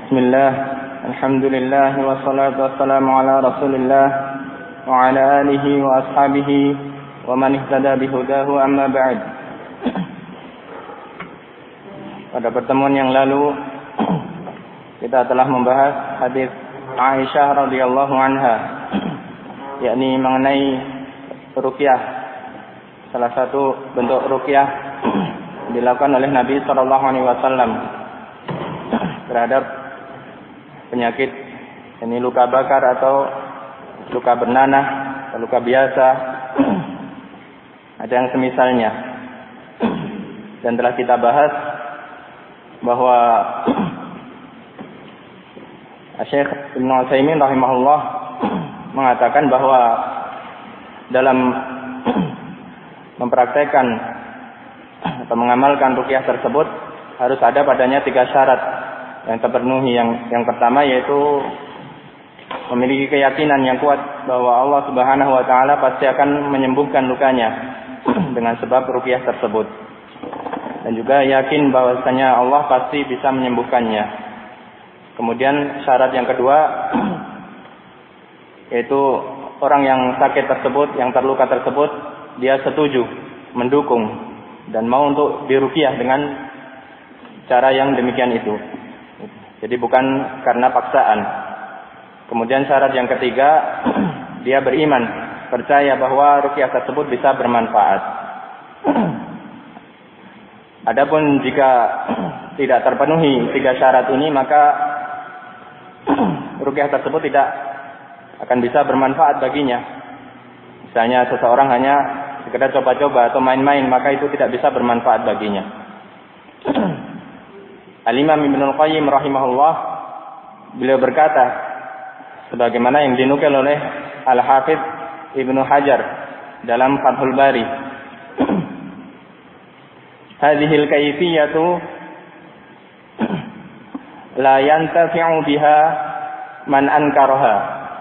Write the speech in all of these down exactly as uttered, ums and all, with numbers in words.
Bismillah, alhamdulillah, wassalatu wassalamu ala rasulillah wa ala alihi wa ashabihi wa man ihtada bihudahu, amma ba'd. Pada pertemuan yang lalu kita telah membahas hadis Aisyah radhiyallahu anha, yakni mengenai ruqyah, salah satu bentuk ruqyah dilakukan oleh Nabi sallallahu alaihi wasallam terhadap penyakit ini luka bakar atau luka bernanah atau luka biasa, ada yang semisalnya. Dan telah kita bahas bahwa Syekh Ibnu Utsaimin rahimahullah mengatakan bahwa dalam mempraktekkan atau mengamalkan ruqyah tersebut harus ada padanya tiga syarat yang terpenuhi. Yang yang pertama yaitu memiliki keyakinan yang kuat bahwa Allah Subhanahu wa taala pasti akan menyembuhkan lukanya dengan sebab ruqyah tersebut. Dan juga yakin bahwasanya Allah pasti bisa menyembuhkannya. Kemudian syarat yang kedua yaitu orang yang sakit tersebut, yang terluka tersebut, dia setuju, mendukung dan mau untuk diruqyah dengan cara yang demikian itu. Jadi bukan karena paksaan. Kemudian syarat yang ketiga, dia beriman, percaya bahwa ruqyah tersebut bisa bermanfaat. Adapun jika tidak terpenuhi tiga syarat ini, maka ruqyah tersebut tidak akan bisa bermanfaat baginya. Misalnya seseorang hanya sekedar coba-coba atau main-main, maka itu tidak bisa bermanfaat baginya. Al-Imam Ibnul Qayyim rahimahullah, beliau berkata sebagaimana yang dinukil oleh Al-Hafidz Ibnu Hajar dalam Fathul Bari, hadhil kayfiyatu la yantafi'u biha man ankaraha.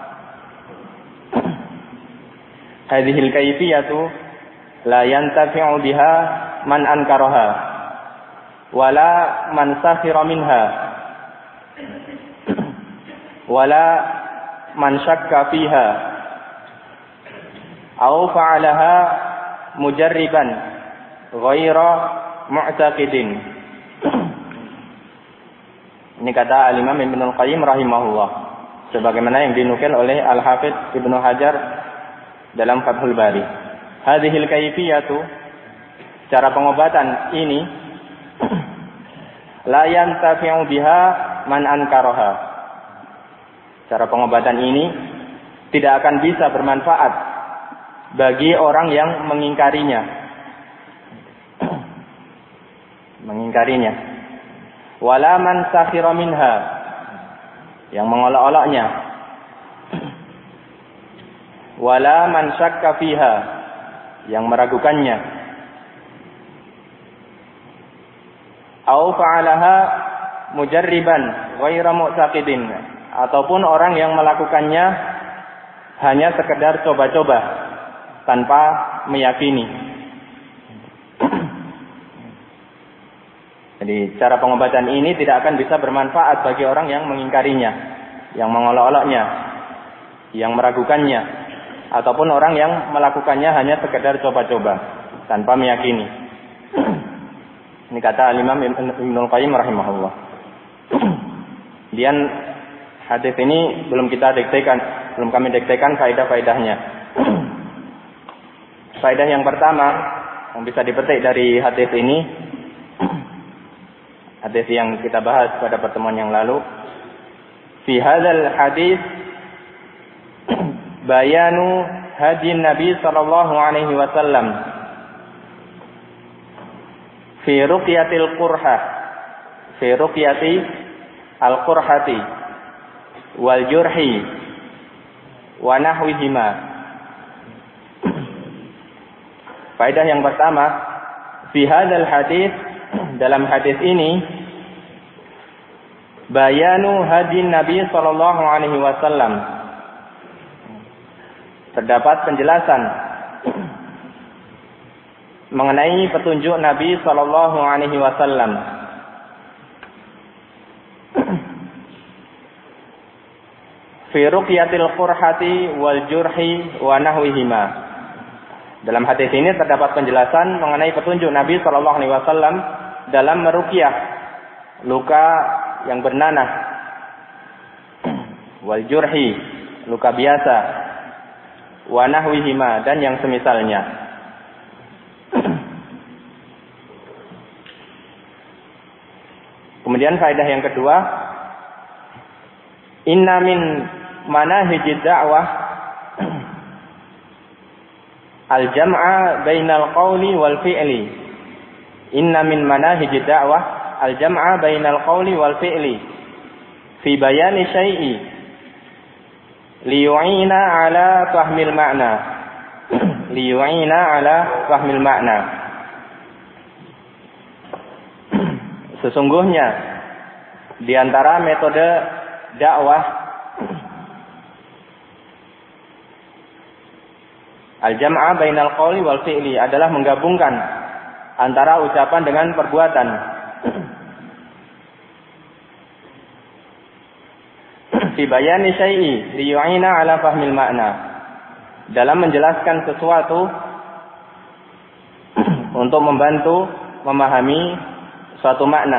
Hadhil kayfiyatu la yantafi'u biha man ankaraha wala man sakhira minha wala man syakka fiha aw fa'alaha mujarriban ghaira mu'taqidin. Ini kata Al-Imam Ibnul Qayyim rahimahullah, sebagaimana yang dinukil oleh Al-Hafidz Ibnu Hajar dalam Fathul Bari. Hadhil kayfiyatu, cara pengobatan ini, la yantafi'u biha man ankaraha. Cara pengobatan ini tidak akan bisa bermanfaat bagi orang yang mengingkarinya. Mengingkarinya. Wala man sakhira minha, yang mengolok-oloknya. Wala man syakka fiha, yang meragukannya. Au fa'alaha mujarriban ghaira mu'taqidin, ataupun orang yang melakukannya hanya sekedar coba-coba tanpa meyakini. Jadi cara pengobatan ini tidak akan bisa bermanfaat bagi orang yang mengingkarinya, yang mengolok-oloknya, yang meragukannya, ataupun orang yang melakukannya hanya sekedar coba-coba tanpa meyakini. Ini kata Al-Imam Ibnul Qayyim rahimahullah. Kemudian hadis ini belum kita diktekan, belum kami diktekan faedah-faedahnya. Faedah yang pertama yang bisa dipetik dari hadis ini, hadis yang kita bahas pada pertemuan yang lalu, fi hadzal hadis bayanu hadi Nabi sallallahu alaihi wasallam fi ruqyatil qurhah, fi ruqyati al-qurhati wal jurhi wa nahwihima. Faedah yang pertama, fi hadzal hadis, dalam hadis ini, bayanu hadi Nabi sallallahu alaihi wasallam, terdapat penjelasan mengenai petunjuk Nabi sallallahu alaihi wasallam fi ruqyatil qurhati wal jurhi wa nahwihima. Dalam hadis ini terdapat penjelasan mengenai petunjuk Nabi sallallahu alaihi wasallam dalam meruqyah luka yang bernanah, wal jurhi, luka biasa, wa nahwihima, dan yang semisalnya. Kemudian faedah yang kedua, inna min manahijid da'wah al-jam'a bainal qawli wal fi'li. Inna min manahijid da'wah al-jam'a bainal qawli wal fi'li fi bayani syai'i liyu'ina ala fahmil ma'na. Liyu'ina ala fahmil ma'na. Sesungguhnya di antara metode dakwah al-jam'a bainal qawli wal fi'li adalah menggabungkan antara ucapan dengan perbuatan. Fi bayani syai'i liyu'ina ala fahmil ma'na. Dalam menjelaskan sesuatu untuk membantu memahami suatu makna.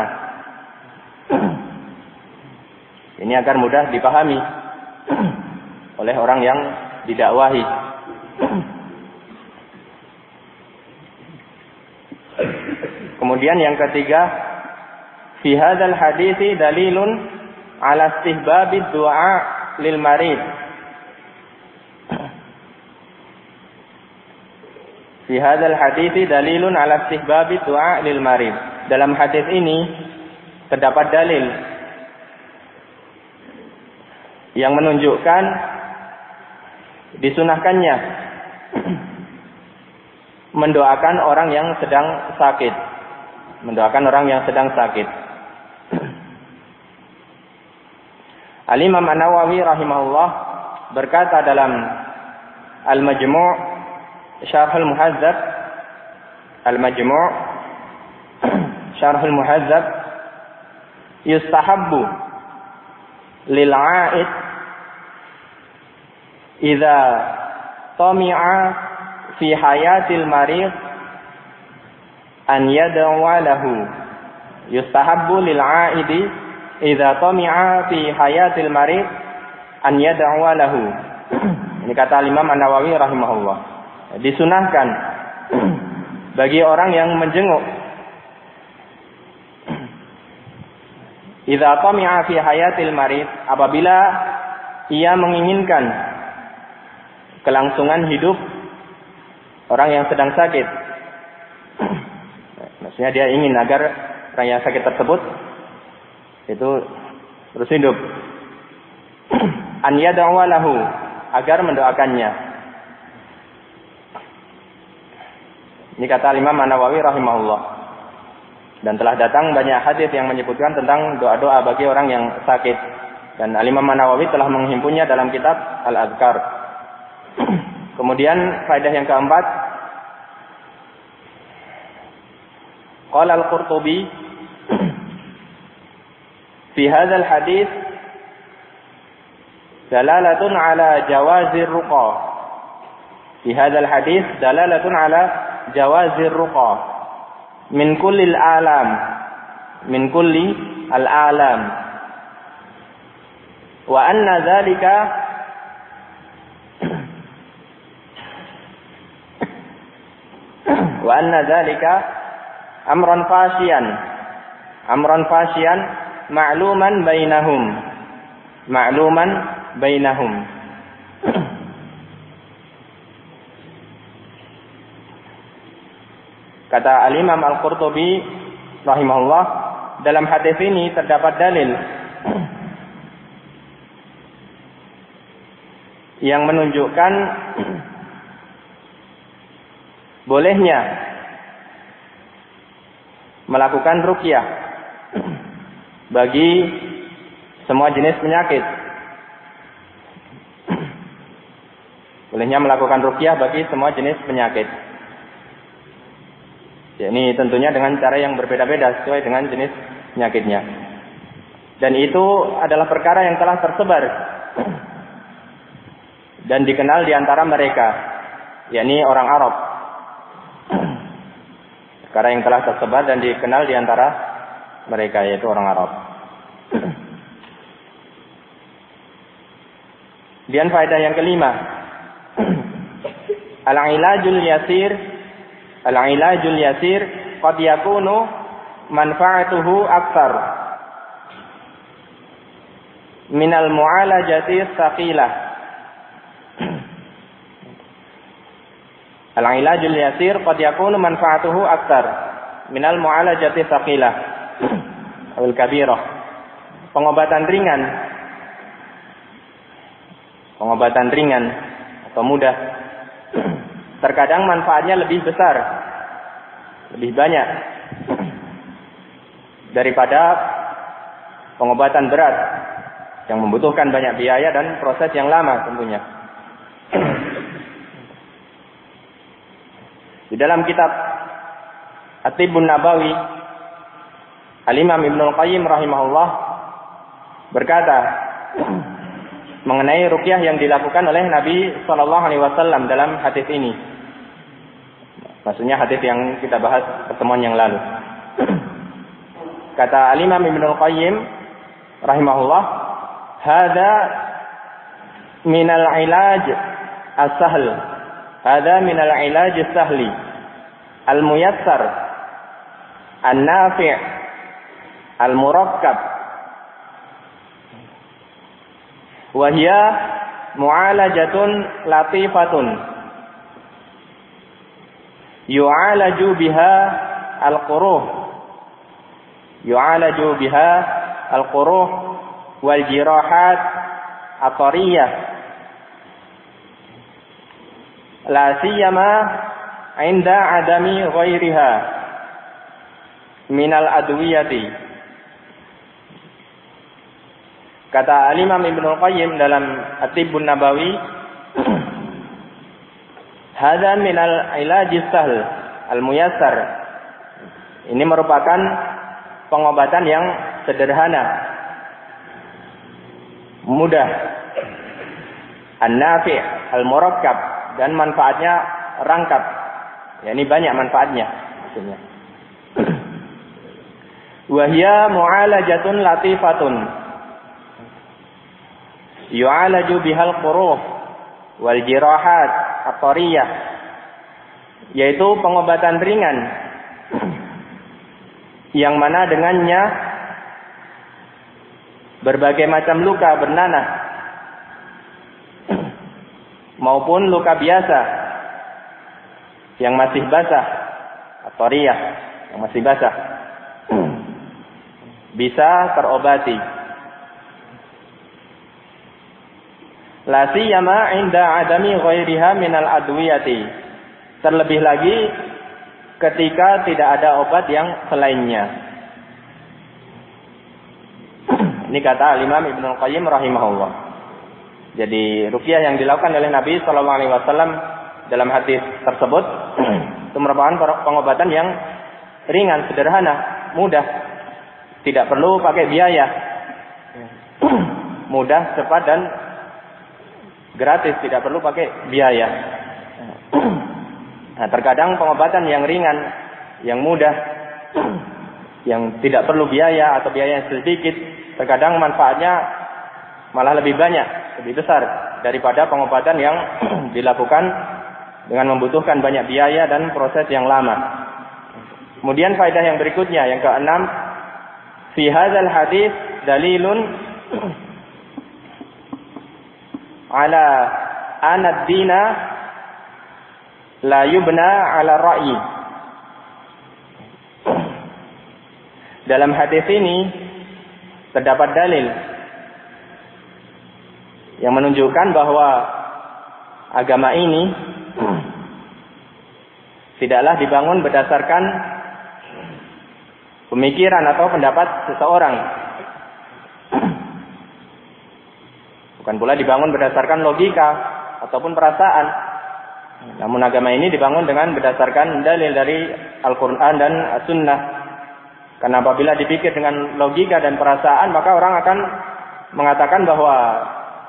Ini agar mudah dipahami oleh orang yang didakwahi. Kemudian yang ketiga, fi hadzal hadithi dalilun ala istihbabid du'a lil marid. Fi hadzal hadithi dalilun ala istihbabid du'a lil marid. Dalam hadis ini terdapat dalil yang menunjukkan disunahkannya mendoakan orang yang sedang sakit. Mendoakan orang yang sedang sakit. Al-Imam An-Nawawi rahimahullah berkata dalam Al-Majmu' Syarhul Muhadzab, Al-Majmu' Syarhul Muhadzab, yustahabbu lil 'aid idza tami'a fi hayatil marid an yad'a lahu. Yustahabbu lil 'aidi idza tami'a fi hayatil marid an yad'a lahu. Ini kata Imam An-Nawawi rahimahullah. Disunahkan bagi orang yang menjenguk, idza tami'a fi hayatil marid, apabila ia menginginkan kelangsungan hidup orang yang sedang sakit. Maksudnya dia ingin agar orang yang sakit tersebut itu terus hidup. An yad'a lahu, agar mendoakannya. Ini kata Imam An-Nawawi rahimahullah. Dan telah datang banyak hadis yang menyebutkan tentang doa-doa bagi orang yang sakit. Dan Al-Imam An-Nawawi telah menghimpunnya dalam kitab Al-Adhkar. Kemudian faedah yang keempat, qala Al-Qurtubi fi hadzal hadits dalalatun ala jawazir ruqa. Fi hadzal hadits dalalatun ala jawazir ruqa min kullil alam, min kulli al alam, wa anna dzalika wa anna dzalika amran fashiyan, amran fashiyan ma'luman bainahum, ma'luman bainahum. Kata Al-Imam Al-Qurtubi rahimahullah, dalam hadis ini terdapat dalil yang menunjukkan bolehnya melakukan ruqyah bagi semua jenis penyakit. Bolehnya melakukan ruqyah bagi semua jenis penyakit. Ya, ini tentunya dengan cara yang berbeda-beda sesuai dengan jenis penyakitnya. Dan itu adalah perkara yang telah tersebar dan dikenal di antara mereka, yakni orang Arab. Perkara yang telah tersebar dan dikenal di antara mereka, yaitu orang Arab. Dan faedah yang kelima, al-ilajul yasir, al-ilajul yasir qad yakunu manfaatuhu aktsar minal mu'alajati tsaqilah. Al-ilajul yasir qad yakunu manfaatuhu aktsar minal mu'alajati tsaqilah awil kabirah. Pengobatan ringan, pengobatan ringan atau mudah, terkadang manfaatnya lebih besar, lebih banyak daripada pengobatan berat yang membutuhkan banyak biaya dan proses yang lama tentunya. Di dalam kitab At-Tibbun Nabawi, Al-Imam Ibnul Qayyim rahimahullah berkata mengenai ruqyah yang dilakukan oleh Nabi sallallahu alaihi wasallam dalam hadis ini. Maksudnya hadis yang kita bahas pertemuan yang lalu. Kata Al-Imam Ibnul Qayyim rahimahullah, "Hadza minal ilaj as-sahl." Hadza minal ilaj as-sahli al-muyassar an-nafi' al-murakkab wa hiya mu'alajatun latifatun yu'alaju biha al-quruh yu'alaju biha al-quruh wal jirahat at-tariyah la siyama 'inda adami ghairiha minal adwiyati. Kata Al-Imam Ibnul Qayyim dalam At-Tibbun Nabawi, hadza minal ilajis sahl al-muyassar. Ini merupakan pengobatan yang sederhana, mudah, an-nafi' al-murakkab, dan manfaatnya rangkap. Ya, ini banyak manfaatnya maksudnya. Wa hiya mu'alajatun latifatun yu'alaju bihal quruh wal jirahat at-tariyah, yaitu pengobatan ringan yang mana dengannya berbagai macam luka bernanah maupun luka biasa yang masih basah, at-tariyah, yang masih basah, bisa terobati. La siyama 'inda adami ghairiha minal adwiyati. Terlebih lagi ketika tidak ada obat yang selainnya. Ini kata Imam Ibnul Qayyim rahimahullah. Jadi ruqyah yang dilakukan oleh Nabi sallallahu alaihi wasallam dalam hadis tersebut itu merupakan pengobatan yang ringan, sederhana, mudah. Tidak perlu pakai biaya. Mudah, cepat, dan gratis, tidak perlu pakai biaya. Nah, terkadang pengobatan yang ringan, yang mudah, yang tidak perlu biaya atau biaya yang sedikit, terkadang manfaatnya malah lebih banyak, lebih besar daripada pengobatan yang dilakukan dengan membutuhkan banyak biaya dan proses yang lama. Kemudian faedah yang berikutnya, yang keenam, fi hadzal hadis dalilun ala anad dina la yubna ala ra'yi. Dalam hadis ini terdapat dalil yang menunjukkan bahwa agama ini tidaklah dibangun berdasarkan pemikiran atau pendapat seseorang. Bukan pula dibangun berdasarkan logika ataupun perasaan. Namun agama ini dibangun dengan berdasarkan dalil dari Al-Quran dan As-Sunnah. Karena apabila dipikir dengan logika dan perasaan, maka orang akan mengatakan bahwa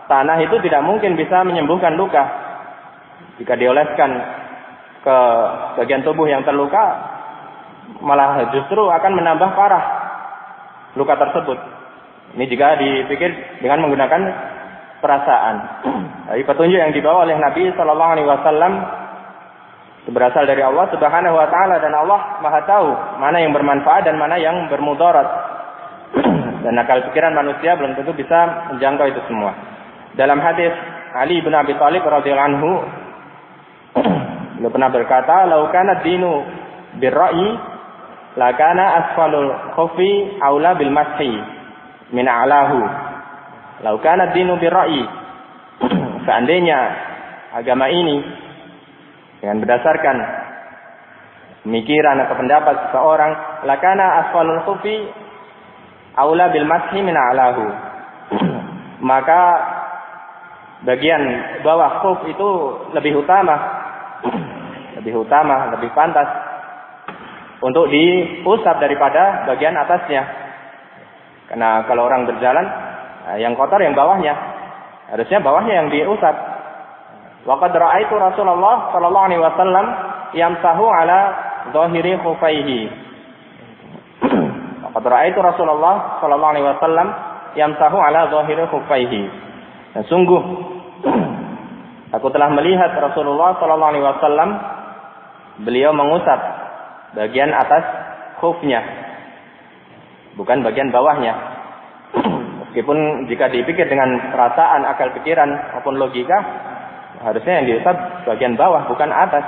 tanah itu tidak mungkin bisa menyembuhkan luka. Jika dioleskan ke bagian tubuh yang terluka, malah justru akan menambah parah luka tersebut. Ini jika dipikir dengan menggunakan perasaan. Tapi petunjuk yang dibawa oleh Nabi Shallallahu Alaihi Wasallam berasal dari Allah Subhanahu Wa Taala, dan Allah Maha tahu mana yang bermanfaat dan mana yang bermudarat. Dan akal pikiran manusia belum tentu bisa menjangkau itu semua. Dalam hadis Ali bin Abi Thalib radhiyallahu anhu, beliau pernah berkata, "Lau kana dinu birra'i, la kana asfalul khufi aula bil mashi min a'lahu." Lau kana dinu birra'i, seandainya agama ini dengan berdasarkan pemikiran atau pendapat seseorang, la kana asfalul khufi aula bil mashi min a'lahu, maka bagian bawah khuf itu lebih utama, lebih utama, lebih pantas untuk diusap daripada bagian atasnya. Karena kalau orang berjalan, yang kotor yang bawahnya, harusnya bawahnya yang diusap. Wa qad ra'aitu Rasulullah sallallahu alaihi wasallam yamsahu ala dhahiri khufaihi. Wa qad ra'aitu Rasulullah sallallahu alaihi wasallam yamsahu ala dhahiri khufaihi. Dan sungguh aku telah melihat Rasulullah sallallahu alaihi wasallam beliau mengusap bagian atas khufnya, bukan bagian bawahnya. Meskipun jika dipikir dengan perasaan, akal pikiran maupun logika, harusnya yang diusap bagian bawah bukan atas.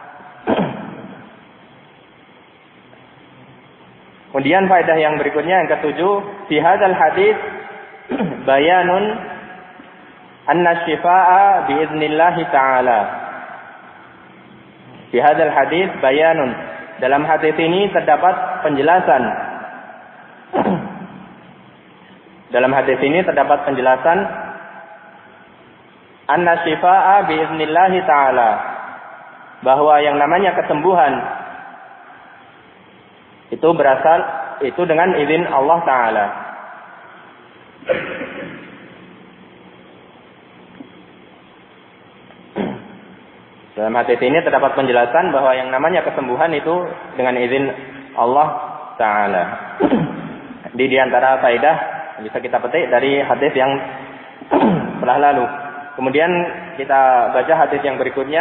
Kemudian faedah yang berikutnya yang ketujuh, fi hadzal hadis bayanun anna syifaa biiznillah taala. Fi hadzal hadis bayanun, dalam hadis ini terdapat penjelasan. Dalam hadis ini terdapat penjelasan anna syifaa biiznillah taala, bahwa yang namanya kesembuhan itu berasal itu dengan izin Allah taala. Dalam hadis ini terdapat penjelasan bahwa yang namanya kesembuhan itu dengan izin Allah taala. Di di antara faedah bisa kita petik dari hadis yang telah lalu. Kemudian kita baca hadis yang berikutnya.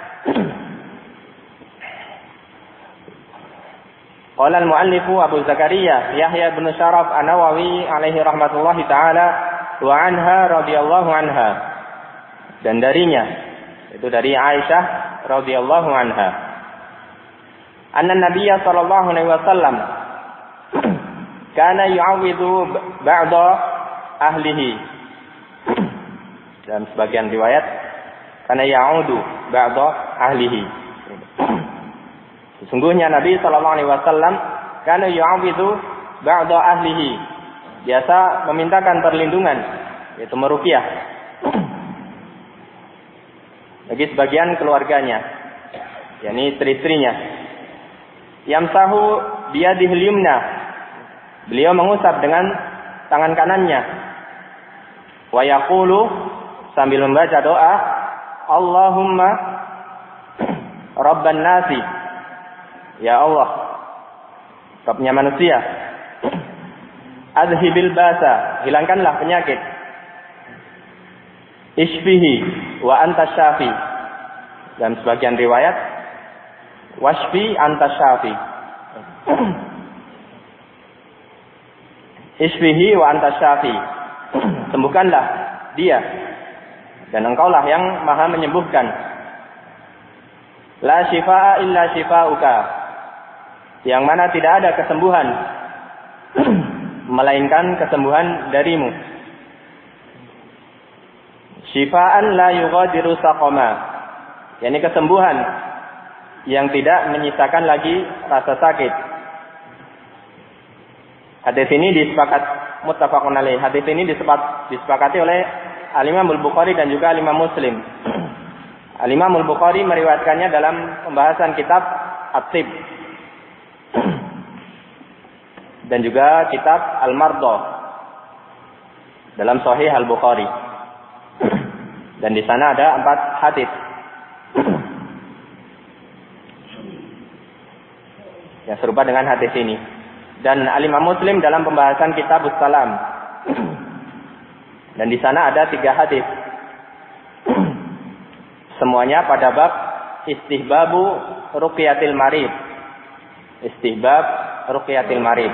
Qala al-muallifu Abu Zakaria Yahya bin Syaraf An-Nawawi alaihi rahmatullahi taala wa anha radhiyallahu anha. Dan darinya, itu dari Aisyah radhiyallahu anha, anna Nabiyya sallallahu alaihi wasallam kana yu'awwidhu ba'da ahlihi. Dalam sebagian riwayat kana ya'udu ba'da ahlihi. Sesungguhnya Nabi sallallahu alaihi wasallam kana yu'awwidhu ba'da ahlihi, biasa memintakan perlindungan, yaitu meruqyah, bagi sebagian keluarganya, yakni istri-istrinya. Yamsahu biyadihil yumna, beliau mengusap dengan tangan kanannya. Wa yaqulu, sambil membaca doa, Allahumma Rabban nasi, ya Allah, Rabbnya manusia, adhibil basa, hilangkanlah penyakit, isfihi wa anta syafi. Dan sebagian riwayat washfi anta syafi. Isfihi wa anta syafi, sembuhkanlah dia dan engkaulah yang maha menyembuhkan. La syifaa illa syifauka, yang mana tidak ada kesembuhan melainkan kesembuhan darimu. Syifaan la yughadiru saqama, yakni kesembuhan yang tidak menyisakan lagi rasa sakit. Hadis ini disepakat muttafaqun alaih. Hadis ini disepat, disepakati oleh Al-Imam Al-Bukhari dan juga Al-Imam Muslim. Al-Imam Al-Bukhari meriwayatkannya dalam pembahasan kitab At-Tib dan juga kitab Al-Mardah dalam Sahih Al-Bukhari. Dan di sana ada empat hadis. Yang serupa dengan hadis ini. Dan Al-Imam Muslim dalam pembahasan Kitabus Salam. Dan di sana ada tiga hadis. Semuanya pada bab istihbabu ruqyatil marid. Istihbab ruqyatil marid.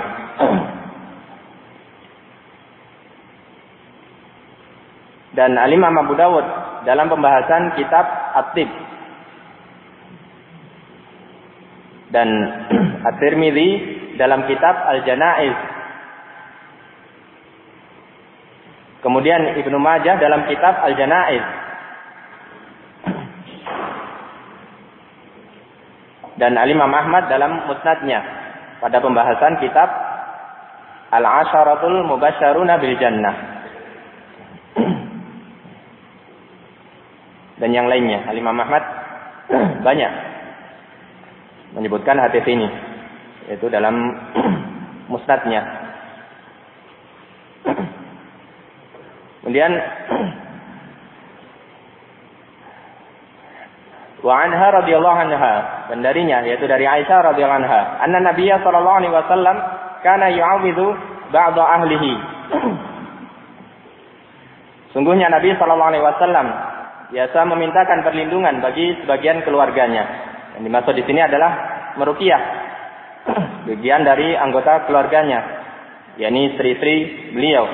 Dan Al-Imam Abu Dawud dalam pembahasan kitab At-Tib. Dan At-Tirmidzi dalam kitab Al-Janaiz. Kemudian Ibnu Majah dalam kitab Al-Janaiz. Dan Al-Imam Ahmad dalam Musnadnya pada pembahasan kitab Al-Asharatul Mubasysyaruna bil Jannah. Dan yang lainnya, Al-Imam Ahmad banyak menyebutkan hadis ini, yaitu dalam Musnadnya. Kemudian wa anha radhiyallahu anha, dan darinya yaitu dari Aisyah radhiyallahu anha, anna Nabiyya sallallahu alaihi wasallam kana yu'awwidhu ba'd ahlihi. Sungguhnya Nabi sallallahu alaihi wasallam biasa memintakan perlindungan bagi sebagian keluarganya. Yang dimaksud di sini adalah meruqyah bagian dari anggota keluarganya, yakni istri-istri beliau.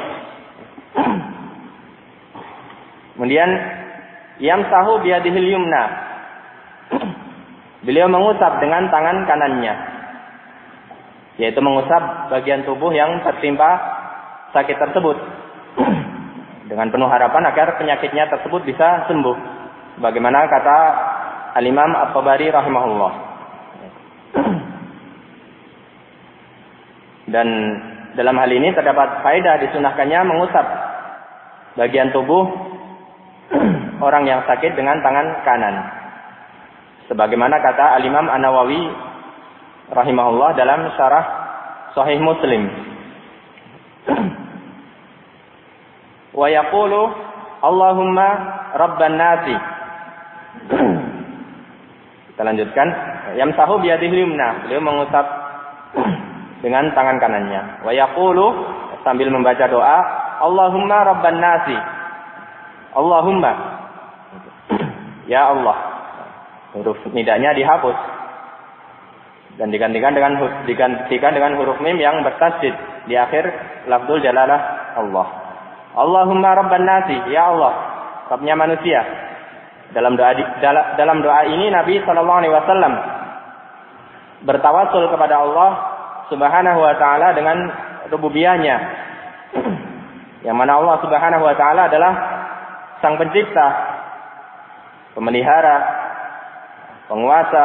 Kemudian yamsahu biyadihil yumna, beliau mengusap dengan tangan kanannya, yaitu mengusap bagian tubuh yang tertimpa sakit tersebut, dengan penuh harapan agar penyakitnya tersebut bisa sembuh. Bagaimana kata Al-Imam At-Tabari rahimahullah. Dan dalam hal ini terdapat faedah disunahkannya mengusap bagian tubuh orang yang sakit dengan tangan kanan. Sebagaimana kata Al-Imam An-Nawawi rahimahullah dalam syarah Sahih Muslim. Wa yaqulu Allahumma rabban nasi. Kita lanjutkan. Yamsahu biyadihi yumna, beliau mengusap dengan tangan kanannya. Wa yaqulu, sambil membaca doa, Allahumma rabban nasi. Allahumma, ya Allah. Huruf nidanya dihapus dan digantikan dengan digantikan dengan huruf mim yang bertasydid di akhir lafzul jalalah Allah. Allahumma rabban nasi, ya Allah, Rabbnya manusia. Dalam doa dalam doa ini Nabi sallallahu alaihi wasallam bertawasul kepada Allah Subhanahu wa taala dengan rububiyahnya. Yang mana Allah Subhanahu wa taala adalah Sang Pencipta, pemelihara, penguasa,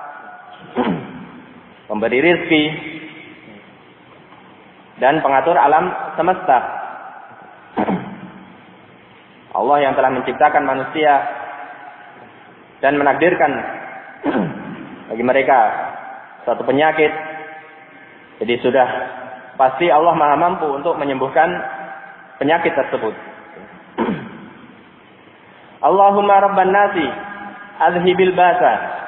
pemberi rizki, dan pengatur alam semesta. Allah yang telah menciptakan manusia dan menakdirkan bagi mereka suatu penyakit. Jadi sudah pasti Allah Maha mampu untuk menyembuhkan penyakit tersebut. Allahumma rabban nasi azhibil basa.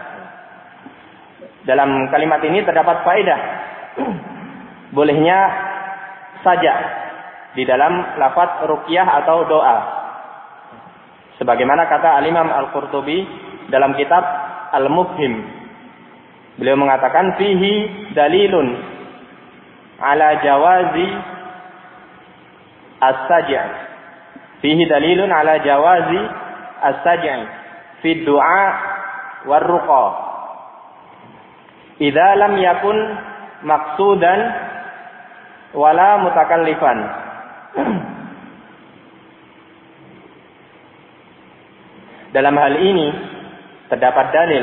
Dalam kalimat ini terdapat faedah bolehnya saja di dalam lafaz ruqyah atau doa. Sebagaimana kata Al-Imam Al-Qurtubi dalam kitab Al-Mufhim. Beliau mengatakan fihi dalilun ala jawazi as-saj'i. Fihi dalilun ala jawazi as-saj'i fi du'a war ruqa. Idza lam yakun maqsudan wala mutakallifan. Dalam hal ini terdapat dalil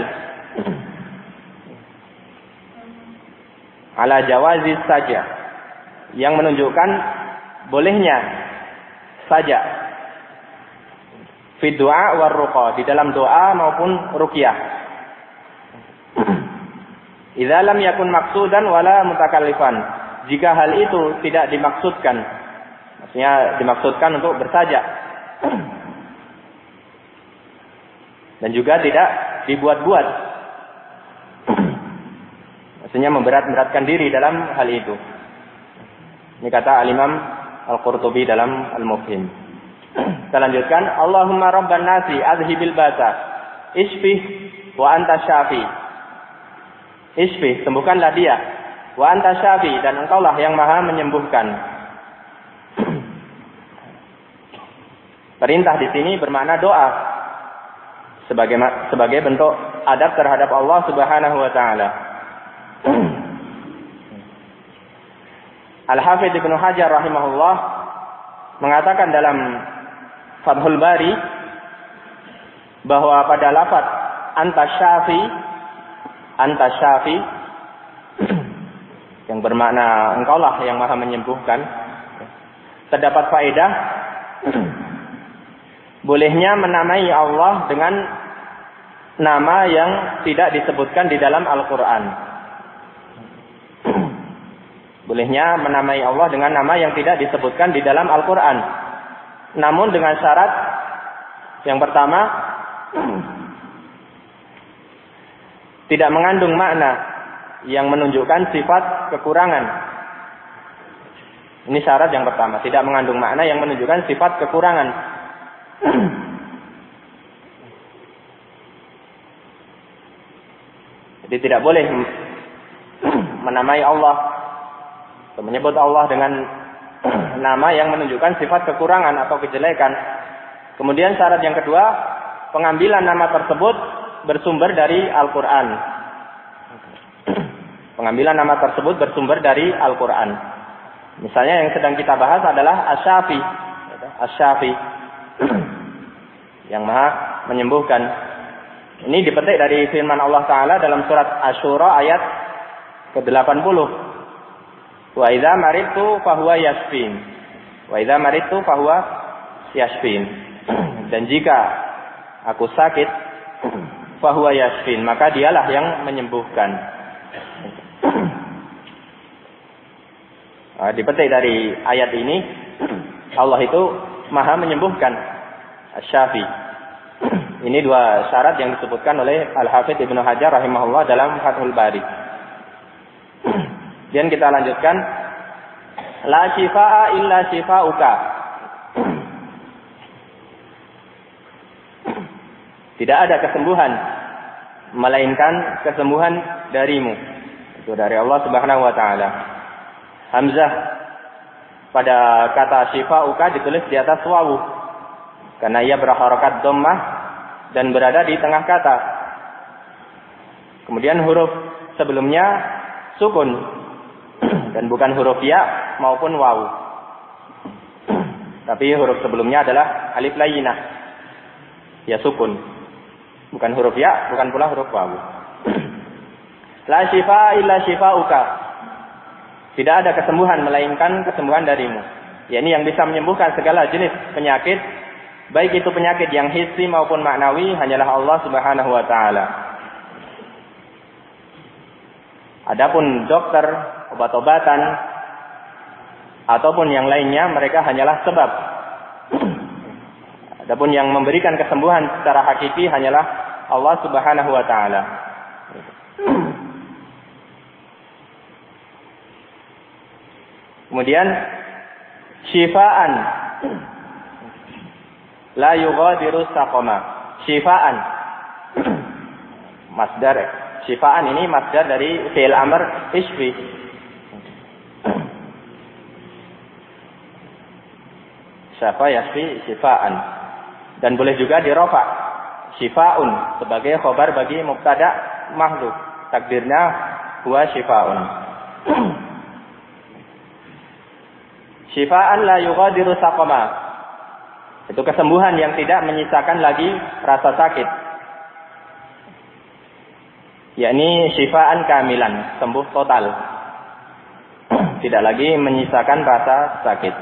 ala jawazi saja yang menunjukkan bolehnya saja fi du'a war ruqa, di dalam doa maupun ruqyah. Idza lam yakun maqsudan wala mutakallifan, jika hal itu tidak dimaksudkan, maksudnya dimaksudkan untuk bersajak Dan juga tidak dibuat-buat. Maksudnya memberat-beratkan diri dalam hal itu. Ini kata Al-Imam Al-Qurtubi dalam Al-Mufhim. Kita lanjutkan. Allahumma rabban nasi adhibil basa. Isfih wa anta syafi. Isfih, sembuhkanlah dia. Wa anta syafi, dan engkaulah yang maha menyembuhkan. Perintah di sini bermakna doa. Sebagai, sebagai bentuk adab terhadap Allah Subhanahu wa ta'ala. Al-Hafidz Ibnu Hajar rahimahullah mengatakan dalam Fathul Bari bahwa pada lafaz anta syafi, anta syafi yang bermakna engkaulah yang maha menyembuhkan, terdapat faedah bolehnya menamai Allah dengan nama yang tidak disebutkan di dalam Al-Quran. Bolehnya menamai Allah dengan nama yang tidak disebutkan di dalam Al-Quran. Namun dengan syarat yang pertama, tidak mengandung makna yang menunjukkan sifat kekurangan. Ini syarat yang pertama, tidak mengandung makna yang menunjukkan sifat kekurangan. Jadi tidak boleh menamai Allah atau menyebut Allah dengan nama yang menunjukkan sifat kekurangan atau kejelekan. Kemudian syarat yang kedua, pengambilan nama tersebut bersumber dari Al-Quran. Pengambilan nama tersebut bersumber dari Al-Quran. Misalnya yang sedang kita bahas adalah Asy-Syafi. Asy-Syafi yang maha menyembuhkan. Ini dipetik dari firman Allah Ta'ala dalam surat Asy-Syura ayat ke delapan puluh. Wa idza maridtu fahuwa yashfin. Wa idza maridtu fahuwa yashfin. Dan jika aku sakit, fahuwa yashfin, maka dialah yang menyembuhkan. Nah, dipetik dari ayat ini, Allah itu maha menyembuhkan. Asy-Syafi. Ini dua syarat yang disebutkan oleh Al-Hafidz Ibnu Hajar rahimahullah dalam Fathul Bari. Dan kita lanjutkan. La shifaa illa shifauka. Tidak ada kesembuhan melainkan kesembuhan darimu. Itu dari Allah Subhanahu wa taala. Hamzah pada kata shifauka ditulis di atas wawu karena ia berharakat dhammah dan berada di tengah kata. Kemudian huruf sebelumnya sukun dan bukan huruf ya maupun wawu. Tapi huruf sebelumnya adalah alif layyinah. Ya sukun. Bukan huruf ya, bukan pula huruf wawu. La shifa illa shifauka. Tidak ada kesembuhan melainkan kesembuhan darimu. yakni yang bisa menyembuhkan segala jenis penyakit, baik itu penyakit yang hissi maupun maknawi, hanyalah Allah Subhanahu wa taala. Adapun dokter, obat-obatan ataupun yang lainnya, mereka hanyalah sebab. Adapun yang memberikan kesembuhan secara hakiki hanyalah Allah Subhanahu wa taala. Kemudian syifaan la yughadiru saqama. Syifaan masdar. Syifaan ini masdar dari fi'il amr isfi. Syafa yasfi syifaan. Dan boleh juga dirofa syifaun sebagai khobar bagi mubtada mahdhuf. Takdirnya huwa syifaun. Syifaan la yughadiru saqama. Itu kesembuhan yang tidak menyisakan lagi rasa sakit. Yakni syifaan kamilan, sembuh total. Tidak lagi menyisakan rasa sakit.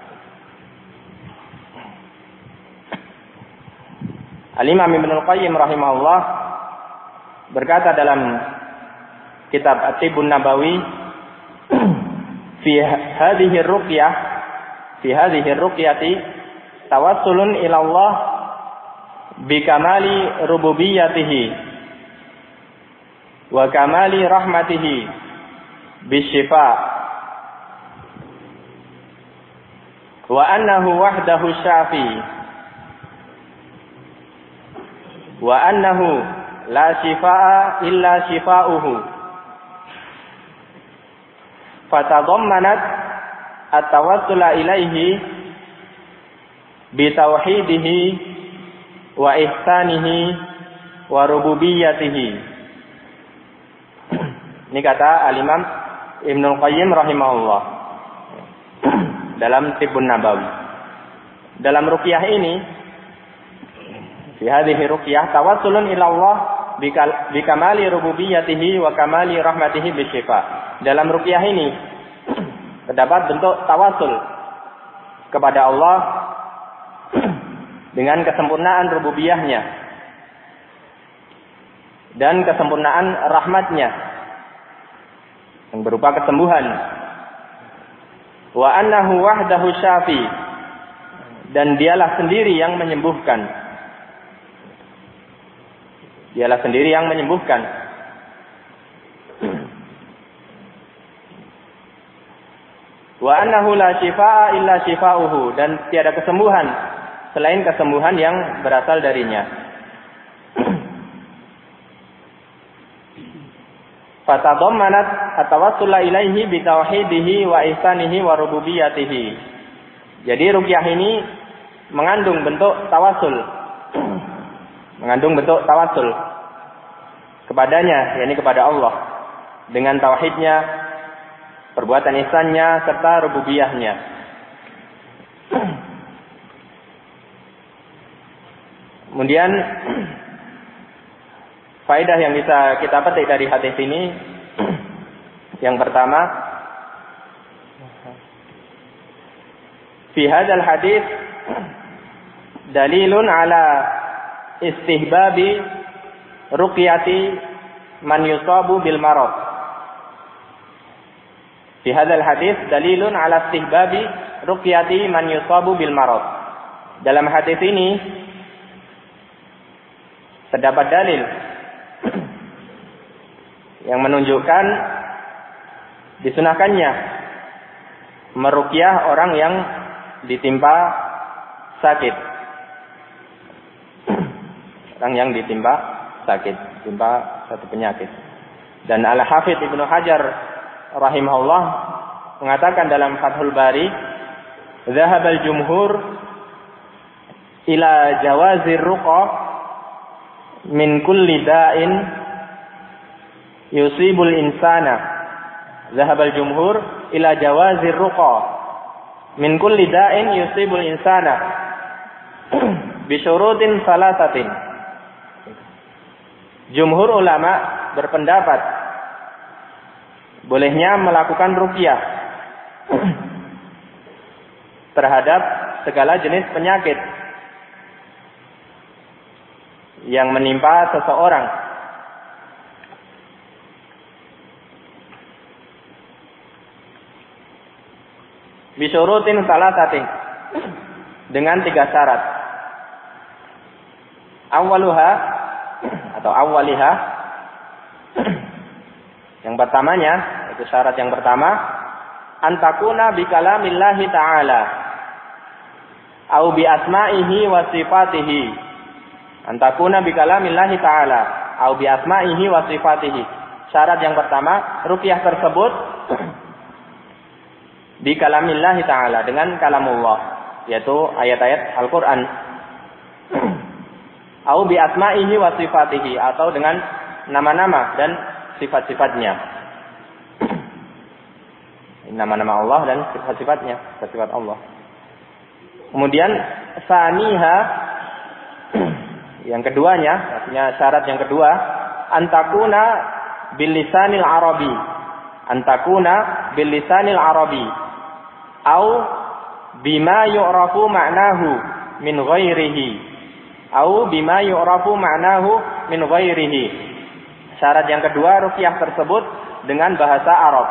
Al-Imam Ibnul Qayyim rahimahullah berkata dalam kitab At-Tibbun Nabawi, fi hadhihi ar-ruqyah fi hadhihi ar-ruqyati tawassulun ila Allah bikamali rububiyyatihi wa kamali rahmatihi bisyifa wa annahu wahdahu syafi wa annahu la shifaa illa shifauhu fatadammanat at-tawassula ilaihi bitauhidihi wa ihsanihi wa rububiyyatihi. Ini kata Al-Imam Ibnul Qayyim rahimahullah dalam Tibbun Nabawi. Dalam ruqyah ini, fi hadhihi ruqyah tawassulun ila Allah bikamali rububiyyatihi wa kamali rahmatihi bisyifa. Dalam ruqyah ini terdapat bentuk tawassul kepada Allah dengan kesempurnaan rububiyahnya dan kesempurnaan rahmatnya yang berupa kesembuhan. Wa annahu wahdahu syafi, dan dialah sendiri yang menyembuhkan. Dialah sendiri yang menyembuhkan. Wa annahu la shifaa illa shifauhu, dan tiada kesembuhan selain kesembuhan yang berasal darinya. Fatadammanat at-tawassula ilaihi bi tauhidihi wa ihsanihi wa rububiyyatihi. Jadi ruqyah ini mengandung bentuk tawassul. Mengandung bentuk tawassul kepadanya, yakni kepada Allah, dengan tauhidnya, perbuatan ihsannya serta rububiyahnya. Kemudian faedah yang bisa kita petik dari hadis ini, yang pertama, fi hadzal hadis dalilun ala istihbabi ruqyati man yusabu bil marad. Fi hadzal hadis dalilun ala istihbabi ruqyati man yusabu bil marad. Dalam hadis ini terdapat dalil yang menunjukkan disunahkannya meruqyah orang yang ditimpa sakit. Orang yang ditimpa sakit, ditimpa satu penyakit. Dan Al-Hafidz Ibnu Hajar rahimahullah mengatakan dalam Fathul Bari, "Dzahabal jumhur ila jawazir ruqa min kulli da'in yusibul insana." Dzahabal jumhur ila jawazir ruqa min kulli da'in yusibul insana bi syurutin salasatin. Jumhur ulama berpendapat bolehnya melakukan ruqyah terhadap segala jenis penyakit yang menimpa seseorang. Bisyurutin salasatin, dengan tiga syarat. Awaluha atau awaliha, yang pertamanya, itu syarat yang pertama, antakuna bikalamillahi ta'ala au bi asma'ihi wa sifatihi. Antakuna bikalamillahi ta'ala au bi asma'ihi wa sifatihi. Syarat yang pertama, ruqyah tersebut bikalamillahi ta'ala, dengan kalamullah, yaitu ayat-ayat Al-Qur'an. Au bi asma'ihi wa sifatihi, atau dengan nama-nama dan sifat-sifatnya. Nama-nama Allah dan sifat-sifatnya, sifat Allah. Kemudian saniha, yang keduanya, artinya syarat yang kedua, antakuna bil lisanil arabi. Antakuna bil lisanil arabi au bima yu'rafu ma'nahu min ghairihi au bima yu'rafu ma'nahu min ghairihi. Syarat yang kedua, ruqyah tersebut dengan bahasa Arab.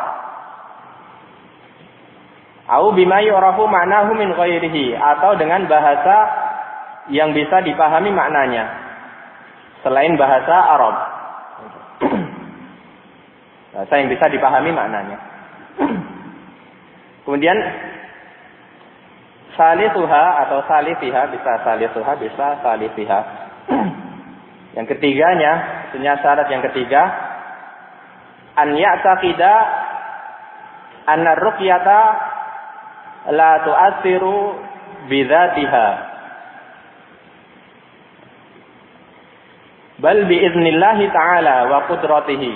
Au bima yu'rafu ma'nahu min ghairihi, atau dengan bahasa yang bisa dipahami maknanya selain bahasa Arab. Bahasa yang bisa dipahami maknanya. Kemudian salisuha atau salifiha, bisa salisuha, bisa salifiha. Yang ketiganya, maksudnya syarat yang ketiga, an ya'taqida anna ruqyata la tu'assiru bidzatiha bal biiznillahi ta'ala wa qudratihi.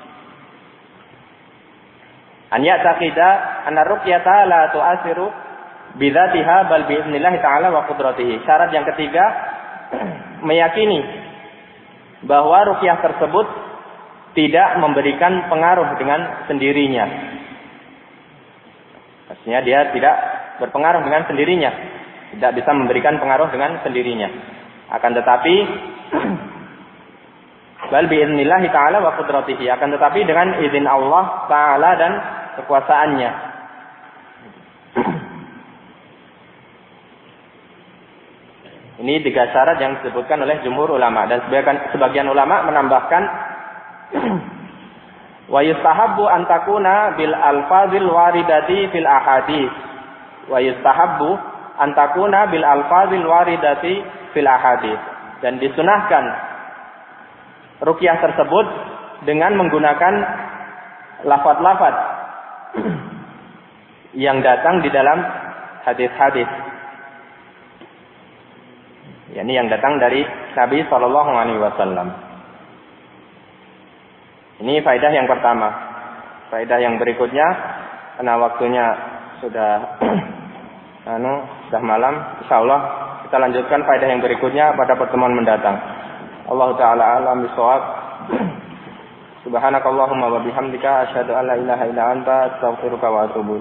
An ya'taqida anna ruqyata la tu'assiru bidzatiha bal biiznillahi ta'ala wa qudratihi. Syarat yang ketiga, meyakini bahwa ruqyah tersebut tidak memberikan pengaruh dengan sendirinya. Maksudnya dia tidak berpengaruh dengan sendirinya, tidak bisa memberikan pengaruh dengan sendirinya. Akan tetapi bal biiznillahi ta'ala wa qudratihi, akan tetapi dengan izin Allah Ta'ala dan kekuasaannya. Ini tiga syarat yang disebutkan oleh jumhur ulama, dan sebagian, sebagian ulama menambahkan wa yustahabbu an takuna bil alfazil waridati fil ahadits. Wa yustahabbu an takuna bil alfazil waridati fil ahadits. Dan disunahkan ruqyah tersebut dengan menggunakan lafaz-lafaz yang datang di dalam hadis-hadis. Ini yang datang dari Nabi Shallallahu Alaihi Wasallam. Ini faedah yang pertama. Faedah yang berikutnya, karena waktunya sudah anu sudah malam, insyaallah kita lanjutkan faedah yang berikutnya pada pertemuan mendatang. Allah Taala alam bisawab. Subhanakallahumma wa bihamdika asyhadu an la ilaha illa anta astaghfiruka wa atubu